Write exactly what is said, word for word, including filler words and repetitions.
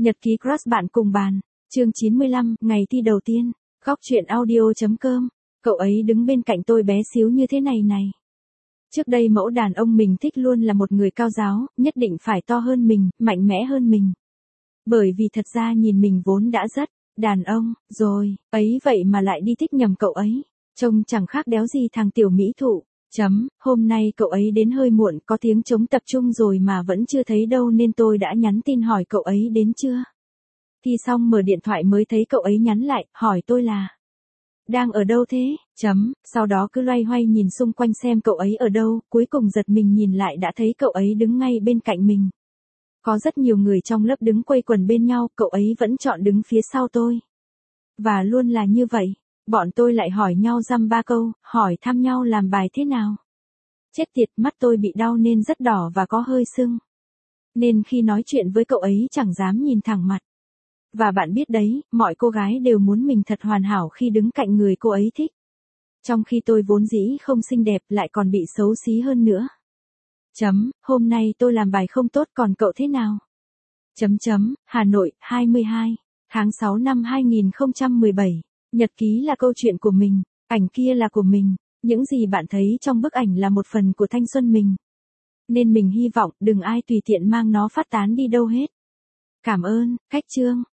Nhật ký crush bạn cùng bàn, chương chín mươi lăm, ngày thi đầu tiên, góc truyện audio.com, cậu ấy đứng bên cạnh tôi bé xíu như thế này này. Trước đây mẫu đàn ông mình thích luôn là một người cao giáo, nhất định phải to hơn mình, mạnh mẽ hơn mình. Bởi vì thật ra nhìn mình vốn đã rất đàn ông, rồi, ấy vậy mà lại đi thích nhầm cậu ấy. Trông chẳng khác đéo gì thằng tiểu mỹ thụ. Chấm, hôm nay cậu ấy đến hơi muộn, có tiếng trống tập trung rồi mà vẫn chưa thấy đâu nên tôi đã nhắn tin hỏi cậu ấy đến chưa. Thì xong mở điện thoại mới thấy cậu ấy nhắn lại, hỏi tôi là đang ở đâu thế, chấm, sau đó cứ loay hoay nhìn xung quanh xem cậu ấy ở đâu, cuối cùng giật mình nhìn lại đã thấy cậu ấy đứng ngay bên cạnh mình. Có rất nhiều người trong lớp đứng quây quần bên nhau, cậu ấy vẫn chọn đứng phía sau tôi. Và luôn là như vậy. Bọn tôi lại hỏi nhau dăm ba câu, hỏi thăm nhau làm bài thế nào. Chết tiệt, mắt tôi bị đau nên rất đỏ và có hơi sưng. Nên khi nói chuyện với cậu ấy chẳng dám nhìn thẳng mặt. Và bạn biết đấy, mọi cô gái đều muốn mình thật hoàn hảo khi đứng cạnh người cô ấy thích. Trong khi tôi vốn dĩ không xinh đẹp lại còn bị xấu xí hơn nữa. Chấm, hôm nay tôi làm bài không tốt còn cậu thế nào? Chấm chấm, Hà Nội, hai mươi hai, tháng sáu năm hai nghìn không trăm mười bảy. Nhật ký là câu chuyện của mình, ảnh kia là của mình, những gì bạn thấy trong bức ảnh là một phần của thanh xuân mình. Nên mình hy vọng đừng ai tùy tiện mang nó phát tán đi đâu hết. Cảm ơn, Khách Trương.